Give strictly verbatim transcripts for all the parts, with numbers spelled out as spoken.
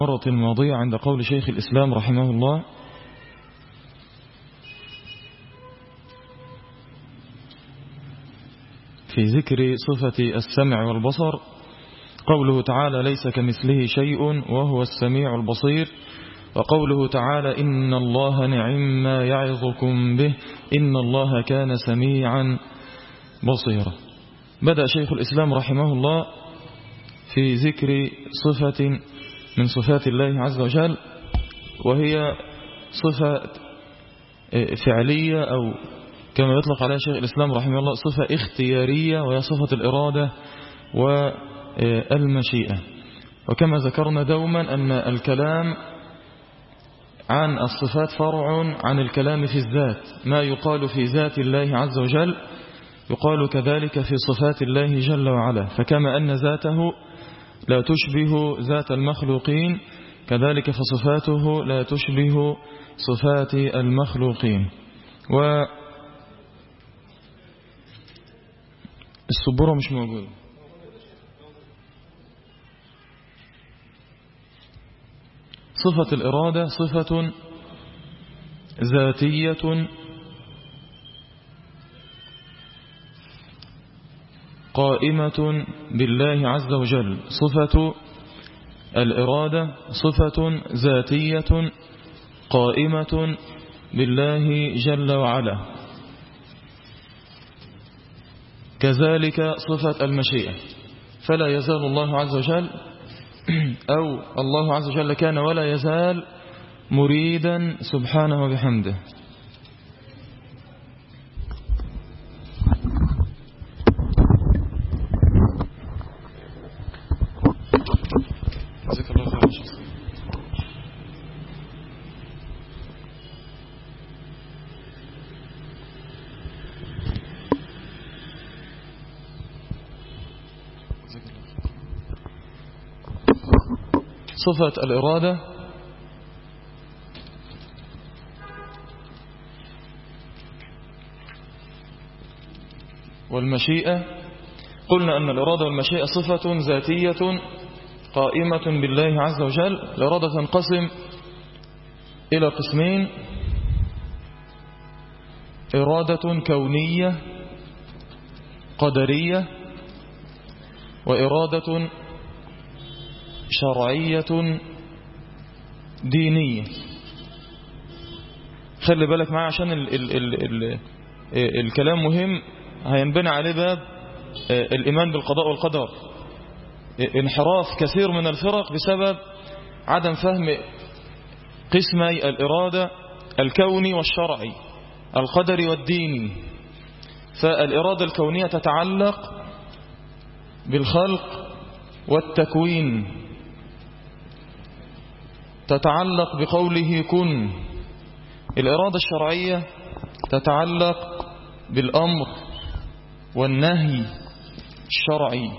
المرة الماضية عند قول شيخ الإسلام رحمه الله في ذكر صفة السمع والبصر، قوله تعالى ليس كمثله شيء وهو السميع البصير، وقوله تعالى إن الله نعم ما يعظكم به إن الله كان سميعا بصيرا. بدأ شيخ الإسلام رحمه الله في ذكر صفة من صفات الله عز وجل، وهي صفة فعلية أو كما يطلق عليها شيخ الإسلام رحمه الله صفة اختيارية، وهي صفة الإرادة والمشيئة. وكما ذكرنا دوما أن الكلام عن الصفات فرع عن الكلام في الذات، ما يقال في ذات الله عز وجل يقال كذلك في صفات الله جل وعلا، فكما أن ذاته لا تشبه ذات المخلوقين كذلك فصفاته لا تشبه صفات المخلوقين. والسبورة مش موجودة. صفة الإرادة صفة ذاتية قائمة بالله عز وجل. صفة الإرادة صفة ذاتية قائمة بالله جل وعلا. كذلك صفة المشيئة، فلا يزال الله عز وجل أو الله عز وجل كان ولا يزال مريدا سبحانه وبحمده. صفة الإرادة والمشيئة، قلنا أن الإرادة والمشيئة صفة ذاتية قائمة بالله عز وجل. الإرادة تنقسم إلى قسمين: إرادة كونية قدرية، وإرادة شرعية دينية. خلي بالك معي عشان ال ال ال ال الكلام مهم، هينبني عليه باب الإيمان بالقضاء والقدر. انحراف كثير من الفرق بسبب عدم فهم قسمي الإرادة الكوني والشرعي، القدري والديني. فالإرادة الكونية تتعلق بالخلق والتكوين، تتعلق بقوله كن. الإرادة الشرعية تتعلق بالأمر والنهي الشرعي.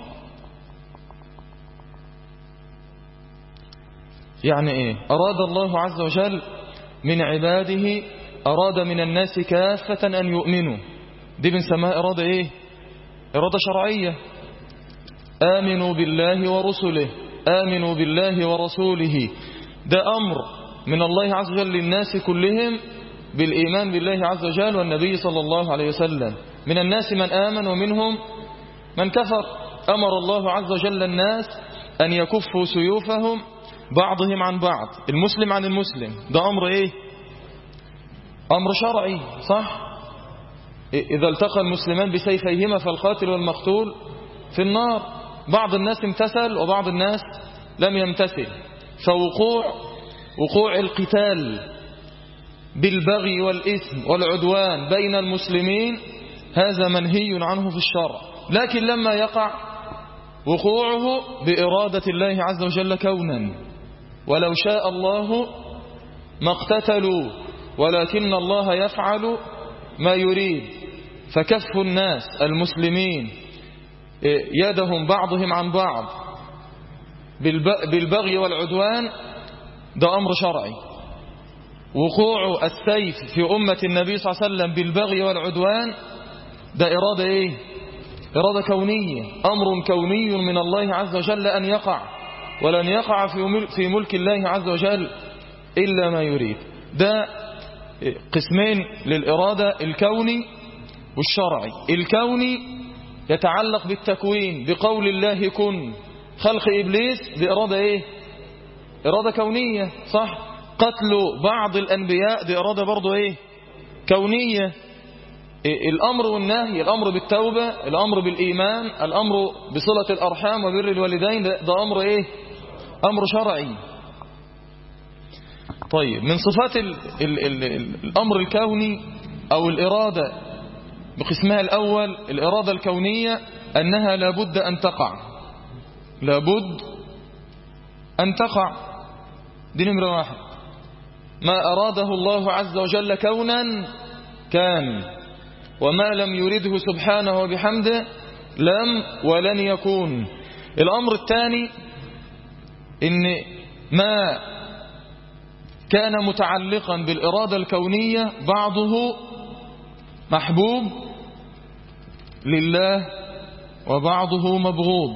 يعني إيه؟ أراد الله عز وجل من عباده، أراد من الناس كافة أن يؤمنوا، دي بنسميها إرادة إيه؟ إرادة شرعية. آمنوا بالله ورسله، آمنوا بالله ورسوله، ده أمر من الله عز وجل للناس كلهم بالإيمان بالله عز وجل والنبي صلى الله عليه وسلم. من الناس من آمن ومنهم من كفر. أمر الله عز وجل الناس أن يكفوا سيوفهم بعضهم عن بعض، المسلم عن المسلم، ده أمر إيه؟ أمر شرعي، صح؟ إذا التقى المسلمان بسيفيهما فالقاتل والمقتول في النار. بعض الناس امتثل وبعض الناس لم يمتثل، فوقوع وقوع القتال بالبغي والإثم والعدوان بين المسلمين هذا منهي عنه في الشرع. لكن لما يقع وقوعه بإرادة الله عز وجل كونا، ولو شاء الله ما اقتتلوا ولكن الله يفعل ما يريد. فكف الناس المسلمين يدهم بعضهم عن بعض بالبغي والعدوان ده أمر شرعي. وقوع السيف في أمة النبي صلى الله عليه وسلم بالبغي والعدوان ده إرادة إيه؟ إرادة كونية، أمر كوني من الله عز وجل أن يقع. ولن يقع في ملك الله عز وجل إلا ما يريد. ده قسمين للإرادة، الكوني والشرعي. الكوني يتعلق بالتكوين بقول الله كن. خلق إبليس بإرادة إيه؟ إرادة كونية، صح؟ قتل بعض الأنبياء دي إرادة برضو إيه؟ كونية. الأمر والنهي، الأمر بالتوبة، الأمر بالإيمان، الأمر بصلة الأرحام وبر الوالدين، ده, ده أمر إيه؟ أمر شرعي. طيب، من صفات ال ال ال ال الأمر الكوني أو الإرادة بقسمها الأول، الإرادة الكونية، أنها لابد أن تقع، لابد أن تقع. دي نمرة واحد. ما أراده الله عز وجل كونا كان، وما لم يرده سبحانه وبحمده لم ولن يكون. الأمر الثاني إن ما كان متعلقا بالإرادة الكونية بعضه محبوب لله وبعضه مبغوض.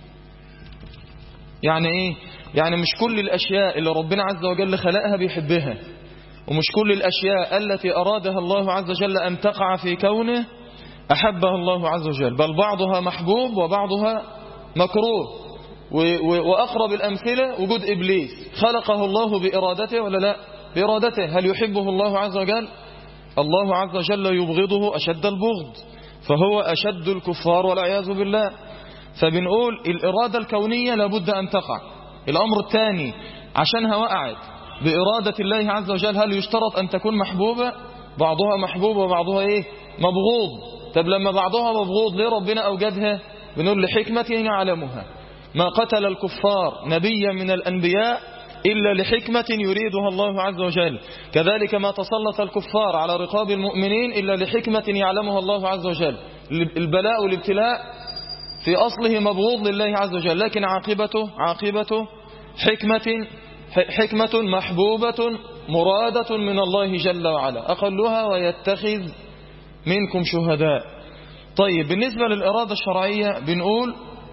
يعني إيه؟ يعني مش كل الأشياء اللي ربنا عز وجل خلقها بيحبها، ومش كل الأشياء التي أرادها الله عز وجل أن تقع في كونه أحبها الله عز وجل، بل بعضها محبوب وبعضها مكروه. وأقرب الأمثلة وجود إبليس، خلقه الله بإرادته ولا لا؟ بإرادته. هل يحبه الله عز وجل؟ الله عز وجل يبغضه أشد البغض، فهو أشد الكفار والعياذ بالله. فبنقول الإرادة الكونية لابد أن تقع. الأمر الثاني، عشانها وقعت بإرادة الله عز وجل، هل يشترط أن تكون محبوبة؟ بعضها محبوب وبعضها إيه؟ مبغوض. طب لما بعضها مبغوض ليه ربنا أوجدها؟ بنقول لحكمة يعلمها. ما قتل الكفار نبيا من الأنبياء إلا لحكمة يريدها الله عز وجل، كذلك ما تسلط الكفار على رقاب المؤمنين إلا لحكمة يعلمها الله عز وجل. البلاء والابتلاء في أصله مبغوض لله عز وجل، لكن عاقبته عاقبته حكمة حكمة محبوبة مرادة من الله جل وعلا، أقلها ويتخذ منكم شهداء. طيب، بالنسبة للإرادة الشرعية بنقول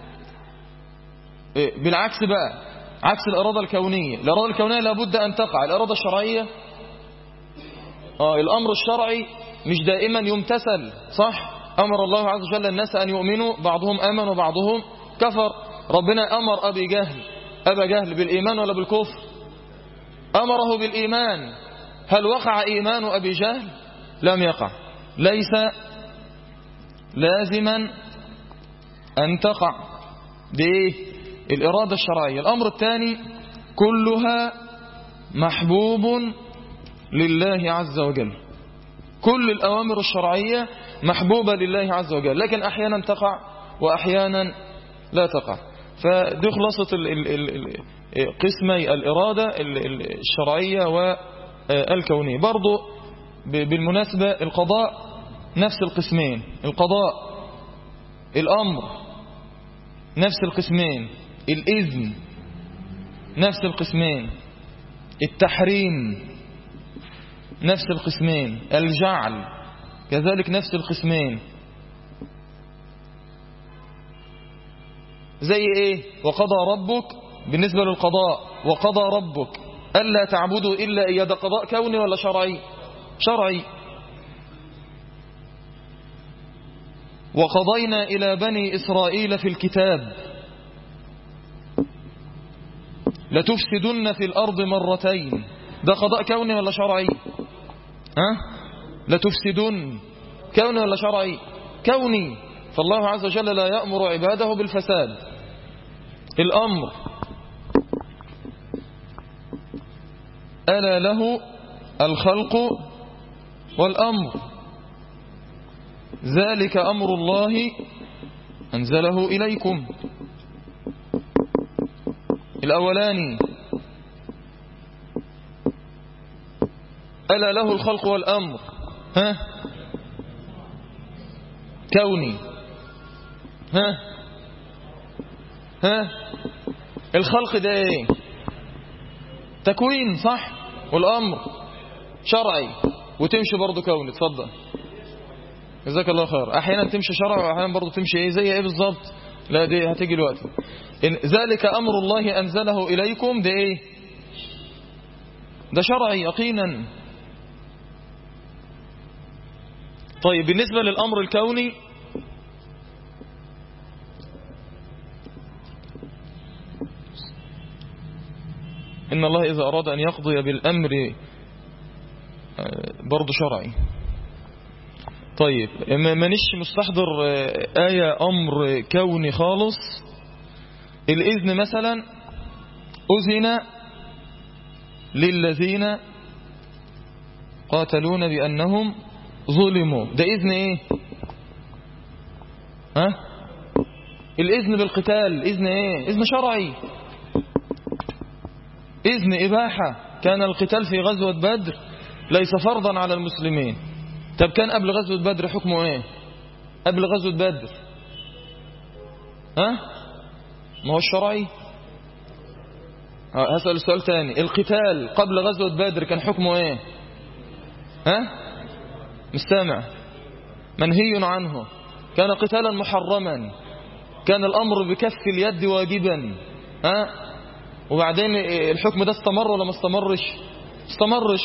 بالعكس بقى، عكس الإرادة الكونية. الإرادة الكونية لابد أن تقع. الإرادة الشرعية آه الأمر الشرعي مش دائما يمتثل، صح؟ أمر الله عز وجل الناس أن يؤمنوا، بعضهم آمن وبعضهم كفر. ربنا أمر أبي جهل أبا جهل بالإيمان ولا بالكفر؟ أمره بالإيمان. هل وقع إيمان أبي جهل؟ لم يقع. ليس لازما أن تقع. دي الإرادة الشرعية. الأمر الثاني، كلها محبوب لله عز وجل. كل الأوامر الشرعية محبوبة لله عز وجل، لكن أحيانا تقع وأحيانا لا تقع. فدي خلاصة قسمي الإرادة الشرعية والكونية. برضو بالمناسبة القضاء نفس القسمين. القضاء الأمر نفس القسمين، الإذن نفس القسمين، التحريم نفس القسمين، الجعل كذلك نفس القسمين. زي ايه؟ وقضى ربك بالنسبة للقضاء، وقضى ربك ألا تعبدوا إلا إياه. ده قضاء كوني ولا شرعي؟ شرعي. وقضينا إلى بني إسرائيل في الكتاب لتفسدن في الأرض مرتين. ده قضاء كوني ولا شرعي؟ ها؟ لتفسدن كوني ولا شرعي؟ كوني. فالله عز وجل لا يأمر عباده بالفساد. الأمر ألا له الخلق والأمر، ذلك أمر الله أنزله إليكم. الأولاني ألا له الخلق والأمر، ها كوني، ها ها الخلق ده ايه؟ تكوين، صح؟ والأمر شرعي وتمشي برضو كوني. اتفضل، جزاك الله خير. احيانا تمشي شرعي واحيانا برضو تمشي ايه؟ زي ايه بالظبط؟ لا دي هتيجي الوقت. إن ذلك أمر الله أنزله إليكم، ده إيه؟ ده شرعي يقينا. طيب بالنسبة للأمر الكوني، إن الله إذا أراد أن يقضي بالأمر برضو شرعي. طيب مانيش مستحضر آية أمر كوني خالص. الإذن مثلا، أذن للذين قاتلون بأنهم ظلموا، ده إذن إيه؟ ها؟ الإذن بالقتال إذن إيه؟ إذن شرعي، إذن إباحة. كان القتال في غزوة بدر ليس فرضا على المسلمين. طب كان قبل غزوة بدر حكمه إيه؟ قبل غزوة بدر ها؟ ما هو الشرعي. هسأل السؤال تاني، القتال قبل غزوة بدر كان حكمه إيه؟ ها؟ مستمع. منهي عنه، كان قتالا محرما، كان الأمر بكف اليد واجبا. ها؟ وبعدين الحكم ده استمر ولا ما استمرش؟ استمرش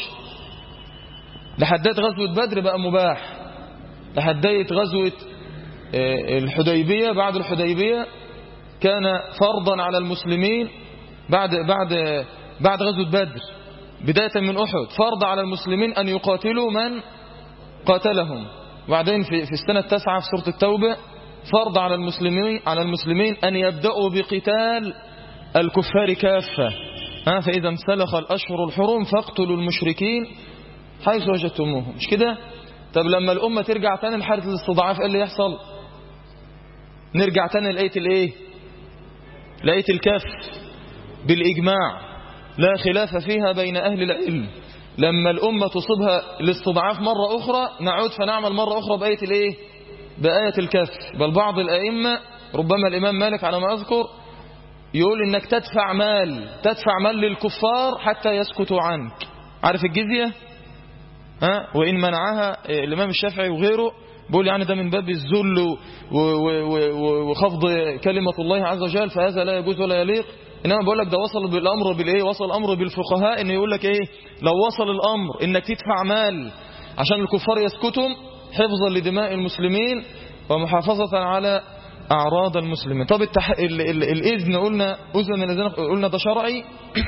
لحديت غزوة بدر بقى مباح، لحديت غزوة الحديبية. بعد الحديبية كان فرضا على المسلمين، بعد بعد بعد غزوة بدر بداية من أحد فرض على المسلمين أن يقاتلوا من قاتلهم. وبعدين في في السنة التاسعة في سورة التوبة فرض على المسلمين على المسلمين أن يبدأوا بقتال الكفار كافة. ها؟ فإذا انسلخ الأشهر الحرم فاقتلوا المشركين حيث وجدتموهم. مش كده؟ طب لما الأمة ترجع تاني لحالة الاستضعاف ايه اللي يحصل؟ نرجع تاني لآية الايه؟ لآية الكف بالإجماع لا خلاف فيها بين أهل العلم. لما الأمة تصيبها الاستضعاف مرة أخرى نعود فنعمل مرة أخرى بآية الايه؟ بآية الكف. بل بعض الأئمة ربما الإمام مالك على ما أذكر يقول إنك تدفع مال تدفع مال للكفار حتى يسكتوا عنك. عارف الجزية؟ ها؟ وإن منعها الإمام الشافعي وغيره بيقول يعني ده من باب الذل وخفض كلمة الله عز وجل، فهذا لا يجوز ولا يليق. إنما بقول لك ده وصل بالأمر بالإيه؟ وصل الأمر بالفقهاء إنه يقول لك إيه؟ لو وصل الأمر إنك تدفع مال عشان الكفار يسكتوا حفظا لدماء المسلمين ومحافظة على أعراض المسلمين. طب التح... ال... ال... الإذن قلنا أذن الذين قلنا ده شرعي.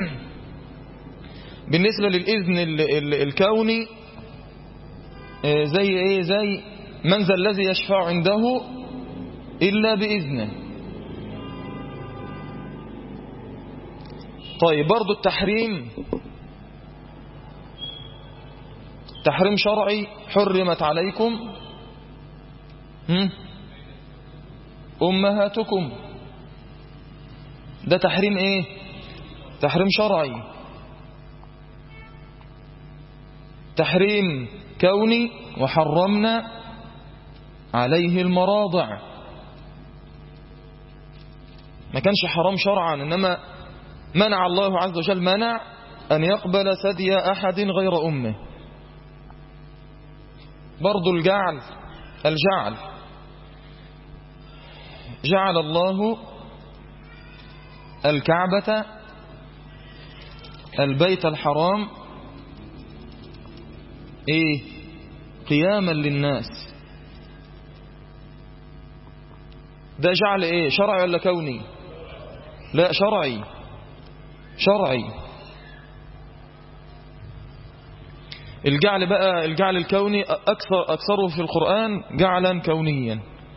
بالنسبة للإذن ال... ال... الكوني زي إيه؟ زي من ذا الذي يشفع عنده إلا بإذنه. طيب برضو التحريم تحريم شرعي، حرمت عليكم أمهاتكم، ده تحريم إيه؟ تحريم شرعي. تحريم كوني، وحرمنا عليه المراضع، ما كانش حرام شرعا إنما منع الله عز وجل منع أن يقبل ثدي أحد غير أمه. برضو الجعل الجعل جعل الله الكعبة البيت الحرام ايه؟ قياما للناس. ده جعل ايه؟ شرعي ولا كوني؟ لا شرعي شرعي. الجعل بقى الجعل الكوني أكثر أكثره في القرآن جعلا كونيا.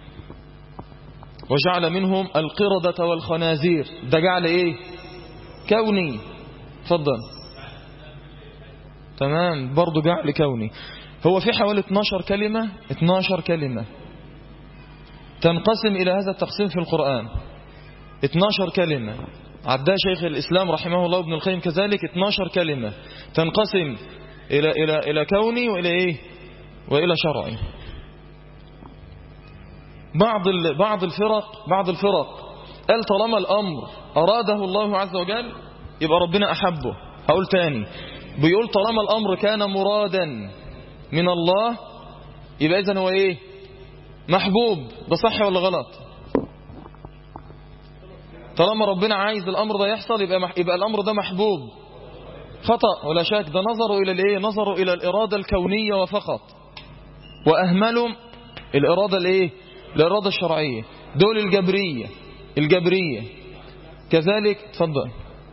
وجعل منهم القردة والخنازير، ده جعل ايه؟ كوني. تفضل. تمام برضو جعل كوني. هو في حوالي اثناشر كلمة اثناشر كلمة تنقسم إلى هذا التقسيم في القرآن. اثناشر كلمة عدها شيخ الإسلام رحمه الله ابن القيم كذلك. اثناشر كلمة تنقسم إلى إلى إلى كوني وإلى إيه؟ وإلى شرعي. بعض بعض الفرق بعض الفرق قال طالما الأمر أراده الله عز وجل يبقى ربنا أحبه. هقول تاني، بيقول طالما الأمر كان مرادا من الله يبقى إذن هو إيه؟ محبوب. ده صح ولا غلط؟ طالما ربنا عايز الأمر ده يحصل يبقى, مح... يبقى الأمر ده محبوب. خطأ ولا شك، ده نظروا إلى الإيه؟ نظروا إلى الإرادة الكونية وفقط، وأهملوا الإرادة الإيه؟ الإرادة الشرعية. دول الجبرية. الجبرية كذلك. تفضل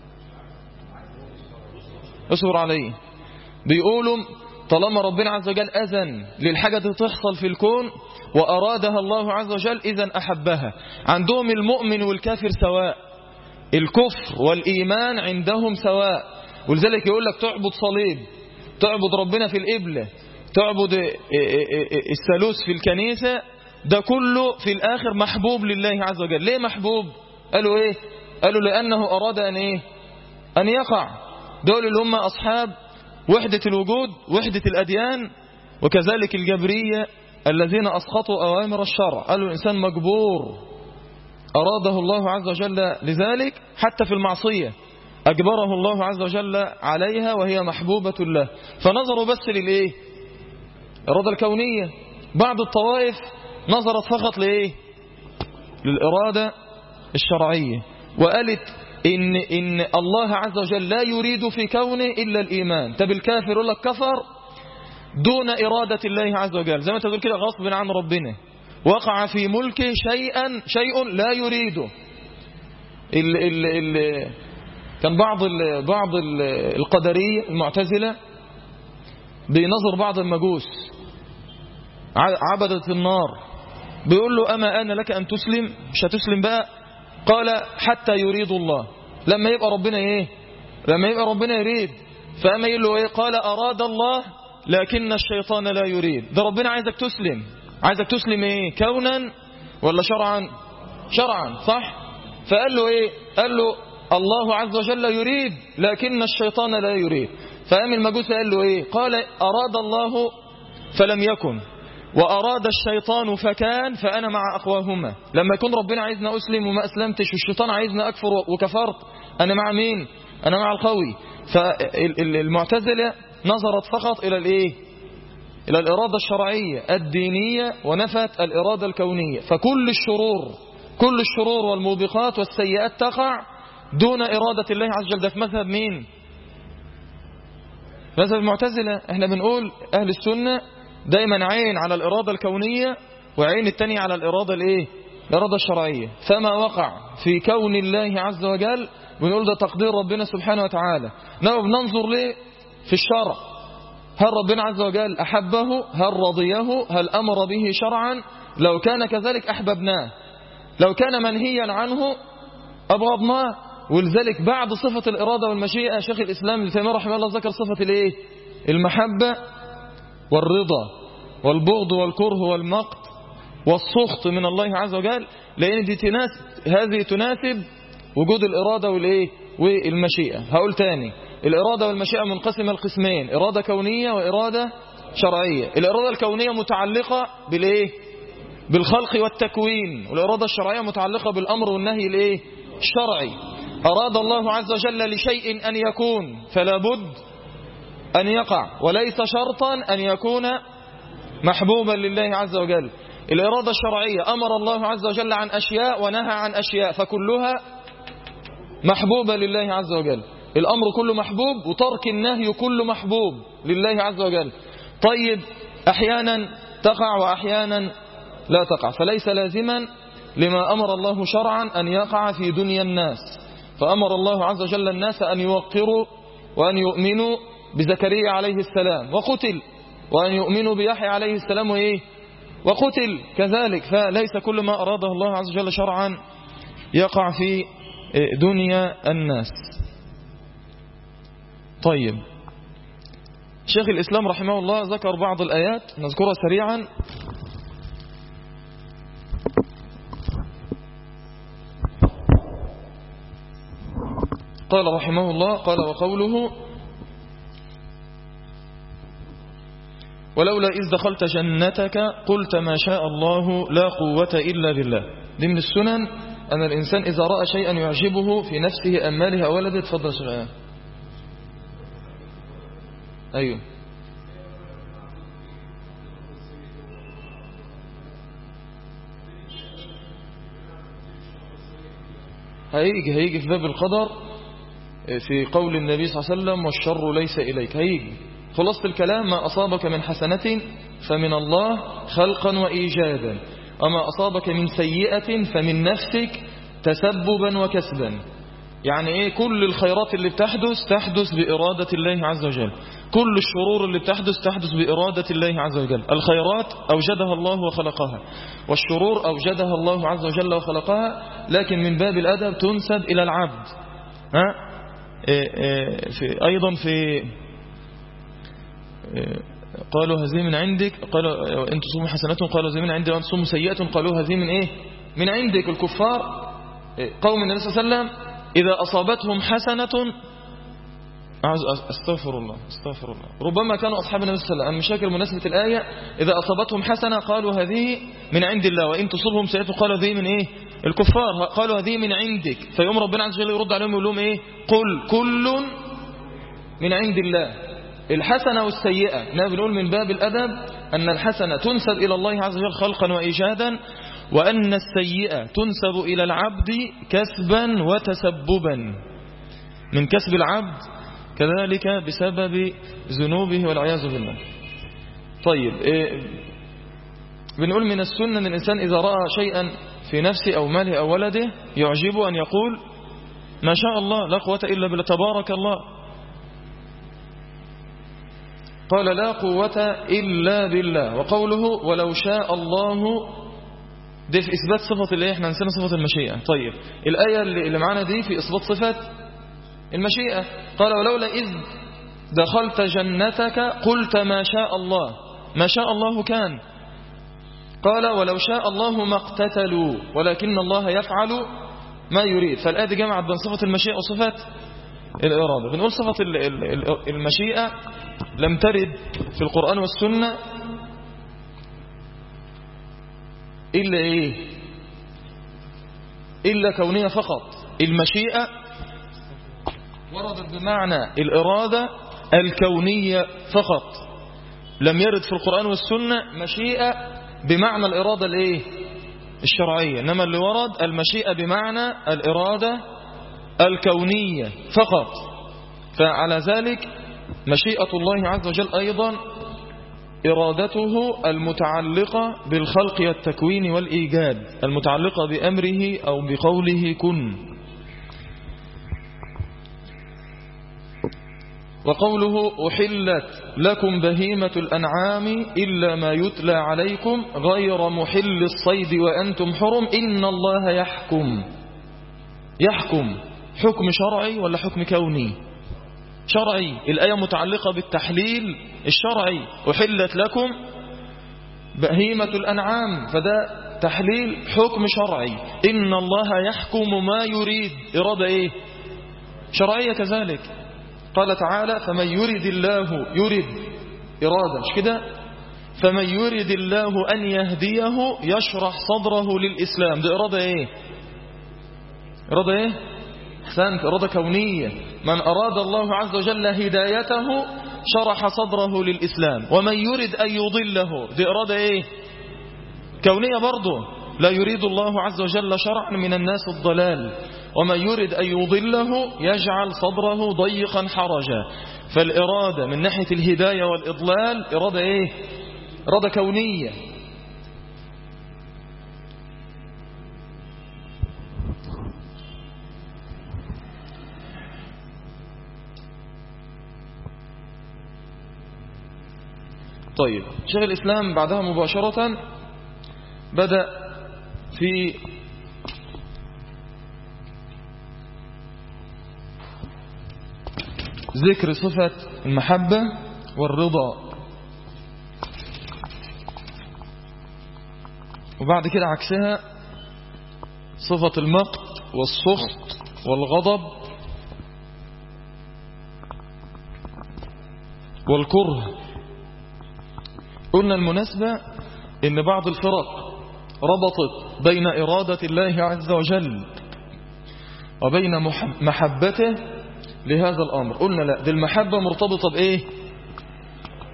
اصبر عليه. بيقولوا طالما ربنا عز وجل أذن للحاجة دي تحصل في الكون وأرادها الله عز وجل إذن أحبها. عندهم المؤمن والكافر سواء، الكفر والإيمان عندهم سواء. ولذلك يقول لك تعبد صليب، تعبد ربنا في القبلة، تعبد الثالوث في الكنيسة، ده كله في الآخر محبوب لله عز وجل. ليه محبوب؟ قالوا إيه؟ قالوا لأنه أراد أن إيه؟ أن يقع. دول اللي هم أصحاب وحدة الوجود، وحدة الأديان. وكذلك الجبرية الذين أسقطوا أوامر الشرع، قالوا الإنسان مجبور، أراده الله عز وجل لذلك. حتى في المعصية أجبره الله عز وجل عليها وهي محبوبة له. فنظروا بس للإيه؟ الإرادة الكونية. بعض الطوائف نظرت فقط لإيه؟ للإرادة الشرعية، وقالت إن, إن الله عز وجل لا يريد في كونه إلا الإيمان. طب الكافر يقول لك كفر دون إرادة الله عز وجل، زي ما تقول كده غصب عن ربنا، وقع في ملكه شيئا شيء لا يريده. ال ال ال كان بعض ال بعض ال القدرية المعتزلة بينظر بعض المجوس عبدة النار، بيقول له أما أنا لك أن تسلم؟ مش هتسلم بقى؟ قال حتى يريد الله. لما يبقى ربنا إيه؟ لما يبقى ربنا يريد. فأما يقول له إيه؟ قال أراد الله لكن الشيطان لا يريد. ده ربنا عايزك تسلم. عايزك تسلم إيه؟ كونا ولا شرعا؟ شرعا، صح؟ فقال له إيه؟ قال له الله عز وجل يريد لكن الشيطان لا يريد. فقام المجوس قال له إيه؟ قال أراد الله فلم يكن، وأراد الشيطان فكان، فأنا مع أقواهما. لما يكون ربنا عايزنا أسلم وما أسلمتش، والشيطان عايزنا أكفر وكفرت، أنا مع مين؟ أنا مع القوي. فالمعتزلة نظرت فقط إلى الإيه؟ إلى الإرادة الشرعية الدينية، ونفت الإرادة الكونية. فكل الشرور كل الشرور والموبقات والسيئات تقع دون إرادة الله عز وجل. ده في مذهب مين؟ مذهب المعتزلة. احنا بنقول أهل السنة دايما عين على الإرادة الكونية، وعين التانية على الإرادة الإيه؟ الإرادة الشرعية. فما وقع في كون الله عز وجل بنقول ده تقدير ربنا سبحانه وتعالى. نحن بننظر ليه في الشرع؟ هل ربنا عز وجل أحبه؟ هل رضيه؟ هل أمر به شرعا؟ لو كان كذلك أحببناه، لو كان منهيا عنه أبغضناه. ولذلك بعد صفة الإرادة والمشيئة شيخ الإسلام ابن تيمية رحمه الله ذكر صفة الإيه؟ المحبة والرضا والبغض والكره والمقت والسخط من الله عز وجل، لأن دي تناسب، هذه تناسب وجود الإرادة والإيه؟ والمشيئة. هقول تاني، الإرادة والمشيئة منقسمة لقسمين: إرادة كونية وإرادة شرعية. الإرادة الكونية متعلقة بالإيه؟ بالخلق والتكوين، والإرادة الشرعية متعلقة بالأمر والنهي الإيه؟ الشرعي. أراد الله عز وجل لشيء أن يكون فلا بد أن يقع، وليس شرطا أن يكون محبوبا لله عز وجل. الإرادة الشرعية أمر الله عز وجل عن أشياء ونهى عن أشياء، فكلها محبوبة لله عز وجل. الأمر كله محبوب، وترك النهي كله محبوب لله عز وجل. طيب أحيانا تقع وأحيانا لا تقع، فليس لازما لما أمر الله شرعا أن يقع في دنيا الناس. فأمر الله عز وجل الناس أن يوقروا وأن يؤمنوا بزكريا عليه السلام وقتل، وأن يؤمنوا بيحيى عليه السلام وإيه؟ وقتل كذلك. فليس كل ما أراده الله عز وجل شرعا يقع في دنيا الناس. طيب، شيخ الإسلام رحمه الله ذكر بعض الآيات نذكرها سريعا. قال رحمه الله: قال وقوله: ولولا إذ دخلت جنتك قلت ما شاء الله لا قوة إلا بالله. دي من السنن أن الإنسان إذا رأى شيئا يعجبه في نفسه أم ماله أو ولده. تفضل شيئا. أيوه. هيجي هيجي في باب القدر في قول النبي صلى الله عليه وسلم والشر ليس إليك. هيجي خلاصة الكلام: ما أصابك من حسنة فمن الله خلقا وإيجادا، وما أصابك من سيئة فمن نفسك تسببا وكسبا. يعني إيه؟ كل الخيرات اللي بتحدث تحدث بإرادة الله عز وجل، كل الشرور اللي بتحدث تحدث بإرادة الله عز وجل. الخيرات أوجدها الله وخلقها، والشرور أوجدها الله عز وجل وخلقها، لكن من باب الأدب تنسب إلى العبد. ها؟ إيه إيه في أيضا في إيه قالوا هذه من عندك، قالوا إن تصوموا حسنة قالوا هذه من عندك، وأن تصوموا سيئة قالوا هذه من إيه؟ من عندك. الكفار قوم النبي صلى الله عليه وسلم إذا أصابتهم حسنة، استغفر الله استغفر الله ربما كانوا أصحاب النبي صلى الله عليه وسلم، مش فاكر مناسبة الآية، إذا أصابتهم حسنة قالوا هذه من عند الله، وإن تصبهم سيئة قالوا هذه من إيه؟ الكفار قالوا هذه من عندك. فيوم ربنا عز وجل يرد عليهم ويقول لهم إيه؟ قل كل من عند الله. الحسنة والسيئة نقول من باب الأدب أن الحسنة تنسب إلى الله عز وجل خلقا وإيجادا، وأن السيئة تنسب إلى العبد كسبا وتسببا، من كسب العبد كذلك بسبب ذنوبه والعياذ بالله. طيب إيه بنقول من السنة أن الإنسان إذا رأى شيئا في نفسه أو ماله أو ولده يعجبه أن يقول ما شاء الله لا قوة إلا بالله، تبارك الله. قال لا قوة إلا بالله. وقوله ولو شاء الله دي في إثبات صفة اللي احنا نسينا صفة المشيئة. طيب الآية اللي معانا دي في إثبات صفة المشيئة. قال ولولا إذ دخلت جنتك قلت ما شاء الله، ما شاء الله كان. قال ولو شاء الله ما اقتتلوا ولكن الله يفعل ما يريد. فالآية دي جمعت بين صفة المشيئة وصفة الإرادة. بنقول صفة المشيئة لم ترد في القرآن والسنة إلا إيه؟ إلا كونية فقط. المشيئة وردت بمعنى الإرادة الكونية فقط، لم يرد في القرآن والسنة مشيئة بمعنى الإرادة الإيه؟ الشرعية، إنما اللي ورد المشيئة بمعنى الإرادة الكونية فقط. فعلى ذلك مشيئة الله عز وجل أيضا إرادته المتعلقة بالخلق والتكوين والإيجاد، المتعلقة بأمره أو بقوله كن. وقوله أحلت لكم بهيمة الأنعام إلا ما يتلى عليكم غير محل الصيد وأنتم حرم إن الله يحكم. يحكم حكم شرعي ولا حكم كوني؟ شرعي. الآية متعلقة بالتحليل الشرعي، أحلت لكم بهيمة الأنعام، فده تحليل حكم شرعي. إن الله يحكم ما يريد، إرادة إيه؟ شرعية كذلك. قال تعالى فمن يريد الله يريد إرادة، مش كده؟ فمن يريد الله أن يهديه يشرح صدره للإسلام، ده إرادة إيه؟ إرادة إيه؟ أحسنت، إرادة كونية. من أراد الله عز وجل هدايته شرح صدره للإسلام. ومن يريد أن يضله دي إرادة إيه؟ كونية برضه. لا يريد الله عز وجل شرعا من الناس الضلال، ومن يريد أن يضله يجعل صدره ضيقا حرجا. فالإرادة من ناحية الهداية والإضلال إرادة إيه؟ إرادة كونية. طيب شيخ الإسلام بعدها مباشرة بدأ في ذكر صفة المحبة والرضا، وبعد كده عكسها صفة المقت والسخط والغضب والكره. قلنا المناسبة إن بعض الفرق ربطت بين إرادة الله عز وجل وبين محبته لهذا الأمر. قلنا لا، دي المحبة مرتبطة بإيه؟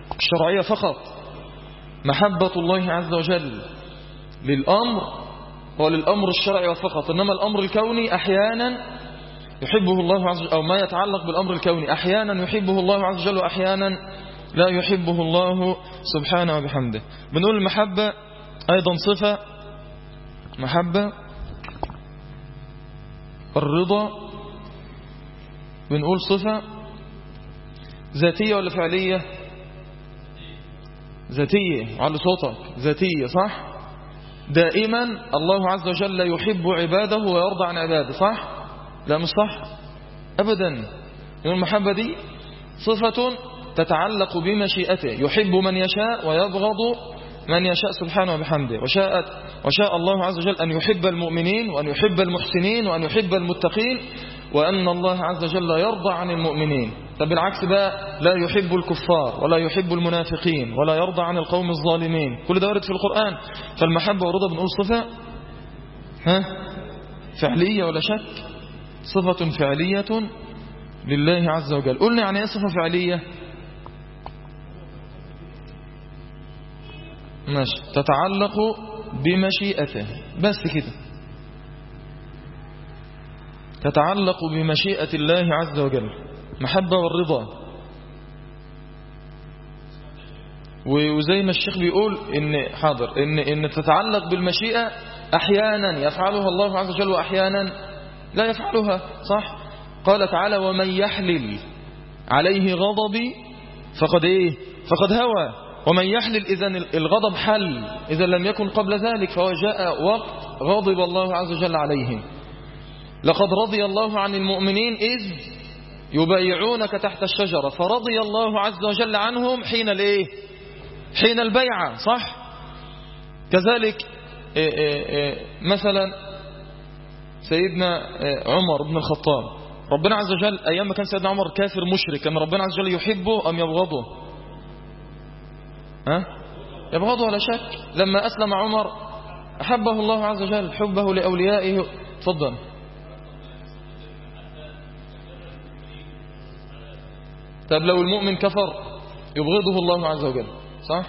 الشرعية فقط. محبة الله عز وجل للأمر هو للأمر الشرعي فقط، إنما الأمر الكوني أحيانا يحبه الله عز وجل، أو ما يتعلق بالأمر الكوني أحيانا يحبه الله عز وجل وأحيانا لا يحبه الله سبحانه وبحمده. بنقول المحبة أيضا صفة، محبة الرضا بنقول صفة ذاتية ولا فعلية؟ ذاتية، على صوتك، ذاتية صح؟ دائما الله عز وجل يحب عباده ويرضى عن عباده صح؟ لا مش صح أبدا. المحبة دي صفة تتعلق بمشيئته، يحب من يشاء ويبغض من يشاء سبحانه وبحمده. وشاءت وشاء الله عز وجل أن يحب المؤمنين وأن يحب المحسنين وأن يحب المتقين، وأن الله عز وجل يرضى عن المؤمنين. طب بالعكس بقى لا يحب الكفار ولا يحب المنافقين ولا يرضى عن القوم الظالمين. كل ده ورد في القرآن. فالمحبة والرضا بنقول صفة ها فعلية ولا شك؟ صفة فعلية لله عز وجل. قلنا يعني ايه صفة فعلية؟ ماشي، تتعلق بمشيئته بس كده، تتعلق بمشيئة الله عز وجل، محبة والرضا. وزي ما الشيخ بيقول إن حاضر إن إن تتعلق بالمشيئة أحيانا يفعلها الله عز وجل وأحيانا لا يفعلها صح؟ قال تعالى ومن يحلل عليه غضبي فقد إيه فقد هوى. ومن يحلل إذن الغضب حل إذا لم يكن قبل ذلك، فهو جاء وقت غضب الله عز وجل عليهم. لقد رضي الله عن المؤمنين إذ يبايعونك تحت الشجرة، فرضي الله عز وجل عنهم حين الايه حين البيعة صح؟ كذلك إيه إيه إيه مثلا سيدنا عمر بن الخطاب، ربنا عز وجل أيام ما كان سيدنا عمر كافر مشرك كان ربنا عز وجل يحبه أم يبغضه؟ ها؟ يبغضه ولا شك. لما أسلم عمر أحبه الله عز وجل حبه لأوليائه. تفضل. طب لو المؤمن كفر يبغضه الله عز وجل صح؟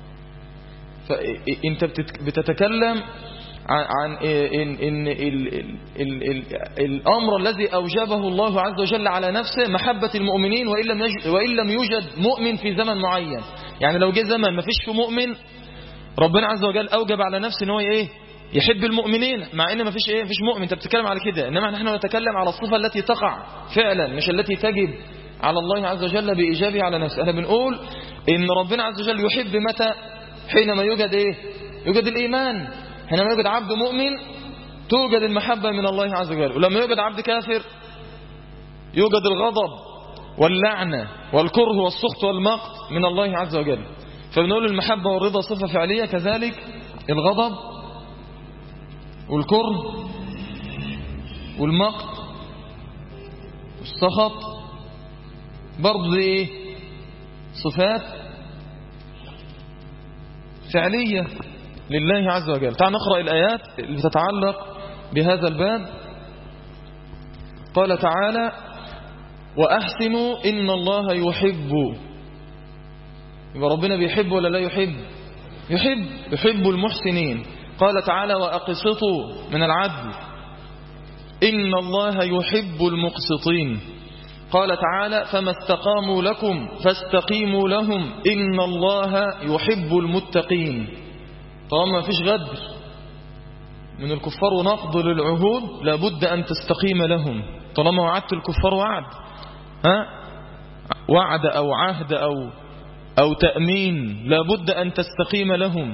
فأنت بتتكلم عن إن إن ال ال ال الأمر الذي أوجبه الله عز وجل على نفسه محبة المؤمنين، وإن لم يوجد وإن لم يوجد مؤمن في زمن معين. يعني لو جه زمن ما فيش في مؤمن ربنا عز وجل أوجب على نفسه إن هو إيه يحب المؤمنين، مع إن ما فيش إيه ما فيش مؤمن. أنت بتتكلم على كده، إنما نحن نتكلم على الصفة التي تقع فعلا مش التي تجب على الله عز وجل بإيجابه على نفسه. احنا بنقول إن ربنا عز وجل يحب متى؟ حينما يوجد إيه يوجد الإيمان. حينما يوجد عبد مؤمن توجد المحبة من الله عز وجل، ولما يوجد عبد كافر يوجد الغضب واللعنة والكره والسخط والمقت من الله عز وجل. فبنقول المحبة والرضا صفة فعلية، كذلك الغضب والكره والمقت والسخط برضو ايه صفات فعلية لله عز وجل. تعال نقرأ الآيات اللي تتعلق بهذا الباب. قال تعالى وأحسنوا إن الله يحب. يبقى ربنا بيحب ولا لا يحب؟ يحب يحب المحسنين. قال تعالى وأقسطوا من العدل إن الله يحب المقسطين. قال تعالى فما استقاموا لكم فاستقيموا لهم إن الله يحب المتقين. طالما ما فيش غدر من الكفار ونقض للعهود لابد أن تستقيم لهم. طالما وعدت الكفار وعد ها وعد أو عهد أو أو تأمين لابد أن تستقيم لهم.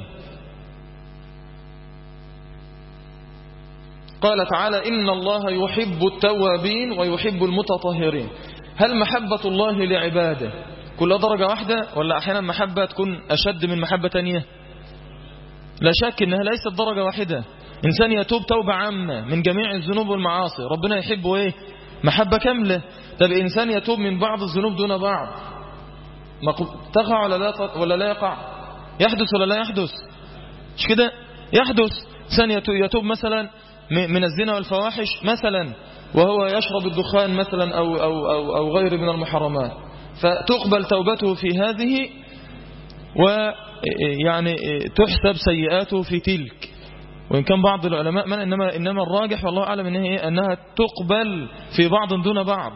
قال تعالى إن الله يحب التوابين ويحب المتطهرين. هل محبة الله لعباده كل درجة واحدة ولا أحيانا محبة تكون أشد من محبة تانية؟ لا شك إنها ليست درجة واحدة. إنسان يتوب توبة عامة من جميع الذنوب والمعاصي ربنا يحبه إيه؟ محبة كاملة. طب إنسان يتوب من بعض الذنوب دون بعض تقع ولا لا ولا لا يقع؟ يحدث ولا لا يحدث؟ مش كده؟ يحدث. إنسان يتوب مثلا من الزنا والفواحش مثلا وهو يشرب الدخان مثلا أو, أو, أو, أو غير من المحرمات، فتقبل توبته في هذه ويعني تحسب سيئاته في تلك. وإن كان بعض العلماء من إنما, إنما الراجح والله أعلم إنها, إيه؟ أنها تقبل في بعض دون بعض.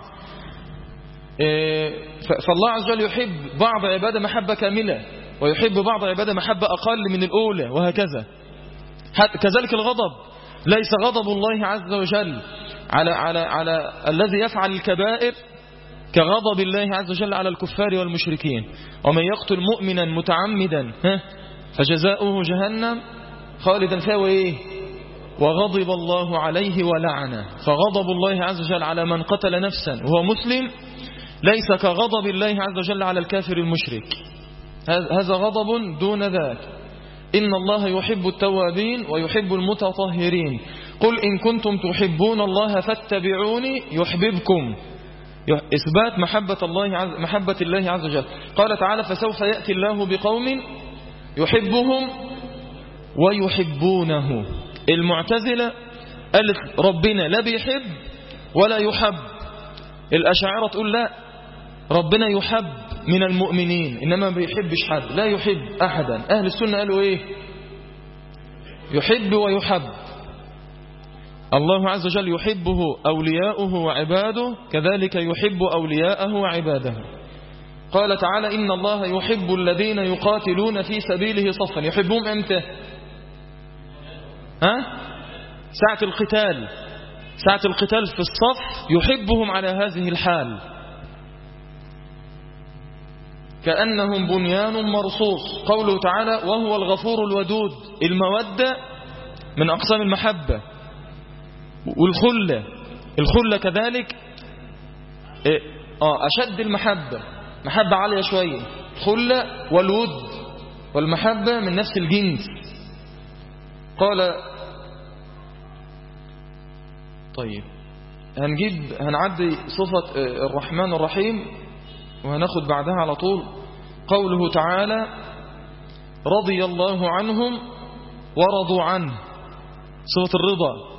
فالله عز وجل يحب بعض عبادة محبة كاملة ويحب بعض عبادة محبة أقل من الأولى وهكذا. كذلك الغضب، ليس غضب الله عز وجل على, على, على الذي يفعل الكبائر كغضب الله عز وجل على الكفار والمشركين. ومن يقتل مؤمنا متعمدا فجزاؤه جهنم خالدا فيها وإيه وغضب الله عليه ولعنه. فغضب الله عز وجل على من قتل نفسا وهو مسلم ليس كغضب الله عز وجل على الكافر المشرك، هذا غضب دون ذاك. إن الله يحب التوابين ويحب المتطهرين. قل إن كنتم تحبون الله فاتبعوني يحببكم. إثبات محبة الله عز محبة الله عز وجل. قال تعالى فسوف يأتي الله بقوم يحبهم ويحبونه. المعتزلة قالت ربنا لا بيحب ولا يحب. الأشاعرة تقول لا، ربنا يحب من المؤمنين إنما بيحبش حد، لا يحب أحدا. أهل السنة قالوا إيه؟ يحب ويحب. الله عز وجل يحبه أولياؤه وعباده كذلك يحب أولياءه وعباده. قال تعالى إن الله يحب الذين يقاتلون في سبيله صفا. يحبهم أمتى؟ ها؟ ساعة القتال، ساعة القتال في الصف يحبهم على هذه الحال كأنهم بنيان مرصوص. قوله تعالى وهو الغفور الودود. المودة من أقسام المحبة. والخلة، الخلة كذلك أشد المحبة، محبة عالية شوية. الخلة والود والمحبة من نفس الجنس. قال طيب هنجيب هنعدي صفة الرحمن الرحيم وهناخد بعدها على طول قوله تعالى رضي الله عنهم ورضوا عنه، صفة الرضا.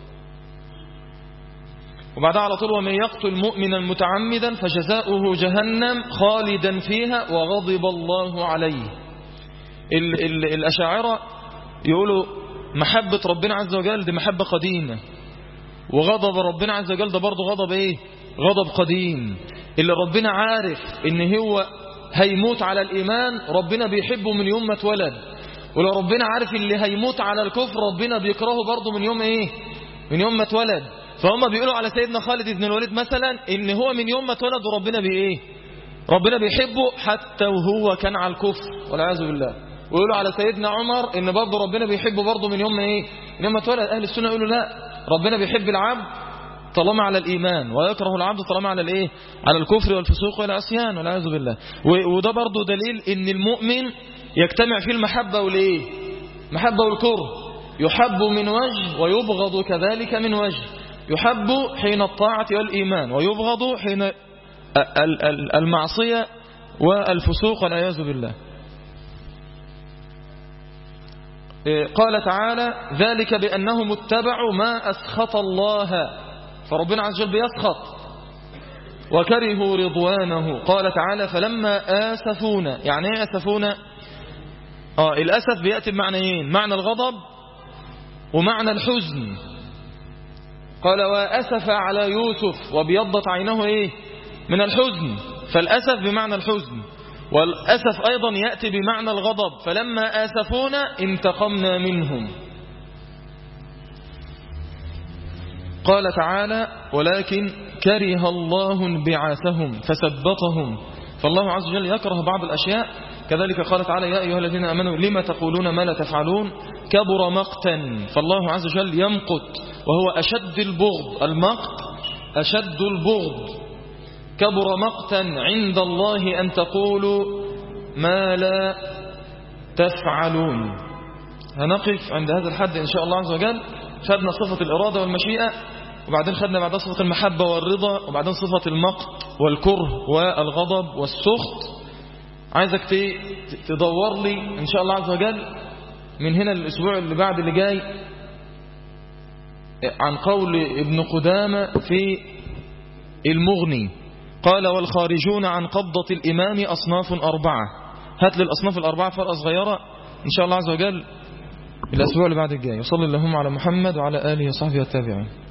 وبعدها على طول ومن يقتل مؤمنا متعمدا فجزاؤه جهنم خالدا فيها وغضب الله عليه. ال ال الأشاعرة يقولوا محبة ربنا عز وجل دي محبة قديمة، وغضب ربنا عز وجل ده برضه غضب ايه؟ غضب قديم. اللي ربنا عارف ان هو هيموت على الإيمان ربنا بيحبه من يوم ما اتولد، ولو ربنا عارف اللي هيموت على الكفر ربنا بيكرهه برضه من يوم ايه؟ من يوم ما اتولد. فهم بيقولوا على سيدنا خالد بن الوليد مثلا ان هو من يوم ما اتولد وربنا بايه؟ ربنا بيحبه حتى وهو كان على الكفر والعياذ بالله. ويقولوا على سيدنا عمر ان برضه ربنا بيحبه برضه من يوم ما ايه؟ من يوم ما اتولد. اهل السنه يقولوا لا، ربنا بيحب العبد طالما على الإيمان ويكره العبد طالما على الايه؟ على الكفر والفسوق والعصيان والعياذ بالله. وده برضه دليل ان المؤمن يجتمع فيه المحبة والايه؟ محبة والكره. يحب من وجه ويبغض كذلك من وجه. يحب حين الطاعة والإيمان ويبغض حين المعصية والفسوق والعياذ بالله. قال تعالى ذلك بأنهم اتبعوا ما أسخط الله، فربنا عز وجل بيسخط. وكرهوا رضوانه. قال تعالى فلما آسفونا. يعني ايه آسفونا؟ آه الأسف بيأتي بمعنيين، معنى الغضب ومعنى الحزن. قال وأسف على يوسف وبيضت عينه ايه؟ من الحزن. فالأسف بمعنى الحزن، والأسف أيضا يأتي بمعنى الغضب. فلما آسفونا انتقمنا منهم. قال تعالى ولكن كره الله انبعاثهم فثبطهم. فالله عز وجل يكره بعض الأشياء. كذلك قال تعالى يا أيها الذين آمنوا لما تقولون ما لا تفعلون كبر مقتا. فالله عز وجل يمقت وهو أشد البغض. المقت أشد البغض. كبر مقتا عند الله أن تقولوا ما لا تفعلون. هنقف عند هذا الحد إن شاء الله عز وجل. خدنا صفة الإرادة والمشيئة، وبعدين خدنا بعدها صفة المحبة والرضا، وبعدين صفة المقت والكره والغضب والسخط. عايزك تدور لي إن شاء الله عز وجل من هنا الأسبوع اللي بعد اللي جاي عن قول ابن قدامة في المغني. قال والخارجون عن قبضة الإمام أصناف أربعة. هات لي الأصناف الأربعة فرقة صغيرة إن شاء الله عز وجل الأسبوع اللي بعد الجاي. وصلى اللهم على محمد وعلى آله وصحبه والتابعين.